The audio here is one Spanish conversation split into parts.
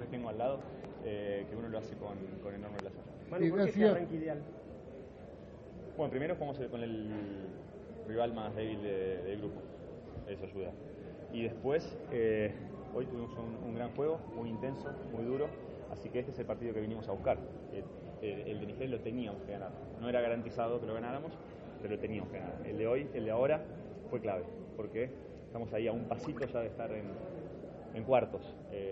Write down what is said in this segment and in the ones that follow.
les tengo al lado, que uno lo hace con enorme placer. Manu, ¿por qué este arranque ideal? Bueno, primero jugamos con el rival más débil del grupo, eso ayuda. Y después, hoy tuvimos un gran juego, muy intenso, muy duro, así que este es el partido que vinimos a buscar. El de Nigeria lo teníamos que ganar, no era garantizado que lo ganáramos, pero lo teníamos que ganar. El de hoy, el de ahora, fue clave, porque estamos ahí a un pasito ya de estar en cuartos,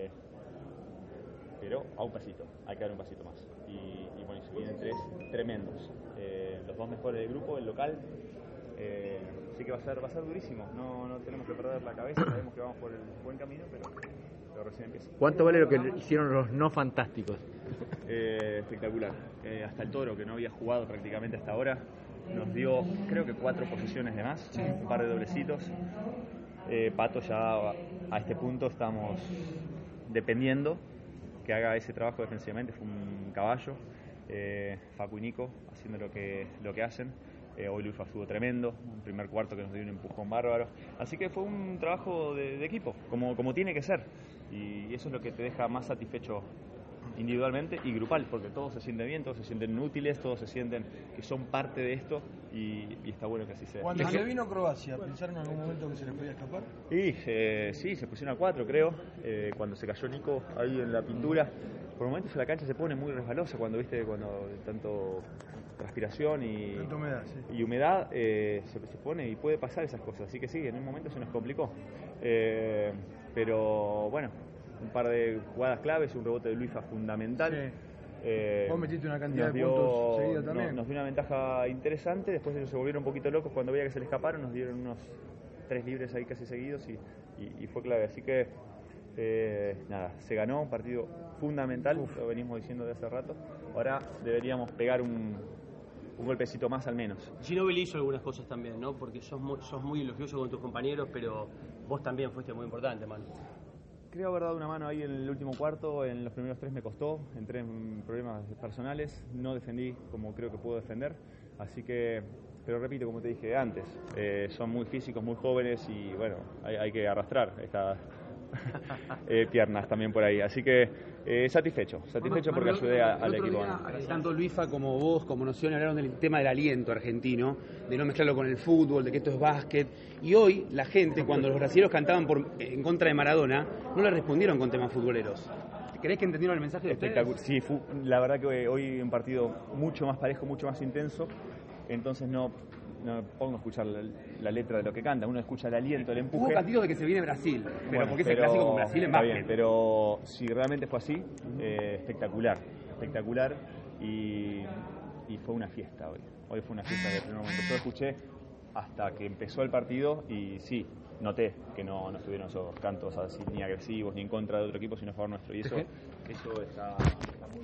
pero a un pasito, hay que dar un pasito más. Y bueno, se vienen tres tremendos, los dos mejores del grupo, el local, así que va a ser durísimo, no tenemos que perder la cabeza, sabemos que vamos por el buen camino, pero recién empieza. ¿Cuánto vale lo que hicieron los no fantásticos? Espectacular, hasta el Toro, que no había jugado prácticamente hasta ahora, nos dio creo que 4 posiciones de más, un par de doblecitos. Pato ya a este punto estamos dependiendo que haga ese trabajo defensivamente, fue un caballo. Facu y Nico haciendo lo que hacen. Hoy Luis estuvo tremendo, un primer cuarto que nos dio un empujón bárbaro, así que fue un trabajo de equipo, como tiene que ser, y eso es lo que te deja más satisfecho individualmente y grupal, porque todos se sienten bien, todos se sienten útiles, todos se sienten que son parte de esto y está bueno que así sea. Cuando se vino Croacia, ¿pensaron en algún momento que se les podía escapar? Y sí, se pusieron a 4 creo, cuando se cayó Nico ahí en la pintura. Por momentos la cancha se pone muy resbalosa cuando tanto transpiración y humedad, sí. Y humedad se pone y puede pasar esas cosas, así que sí, en un momento se nos complicó, pero bueno, un par de jugadas claves, un rebote de Luifa fundamental. Sí. Vos metiste una cantidad de puntos seguida también. Nos dio una ventaja interesante, después ellos se volvieron un poquito locos cuando veía que se les escaparon, nos dieron unos 3 libres ahí casi seguidos y fue clave, así que nada, se ganó un partido fundamental, lo venimos diciendo de hace rato, ahora deberíamos pegar un golpecito más al menos. Ginóbili hizo algunas cosas también, ¿no? Porque sos muy elogioso con tus compañeros, pero vos también fuiste muy importante, Manu. Creo haber dado una mano ahí en el último cuarto, en los primeros 3 me costó, entré en problemas personales, no defendí como creo que puedo defender, así que, pero repito, como te dije antes, son muy físicos, muy jóvenes y bueno, hay que arrastrar estas piernas también por ahí, así que satisfecho porque ayudé al equipo. Tanto Luifa como vos, como Nocioni, hablaron del tema del aliento argentino, de no mezclarlo con el fútbol, de que esto es básquet. Y hoy la gente, cuando los brasileños cantaban en contra de Maradona, no le respondieron con temas futboleros. ¿Creés que entendieron el mensaje de ustedes? Sí, la verdad que hoy un partido mucho más parejo, mucho más intenso, entonces no pongo a escuchar la letra de lo que canta, uno escucha el aliento, el empuje. Hubo cantitos de que se viene Brasil, pero bueno, porque es el clásico con Brasil en básquet. Bien, pero si realmente fue así, espectacular y fue una fiesta hoy. Hoy fue una fiesta de primer momento. Yo escuché hasta que empezó el partido y sí, noté que no estuvieron esos cantos así ni agresivos ni en contra de otro equipo, sino a favor nuestro. Y eso está muy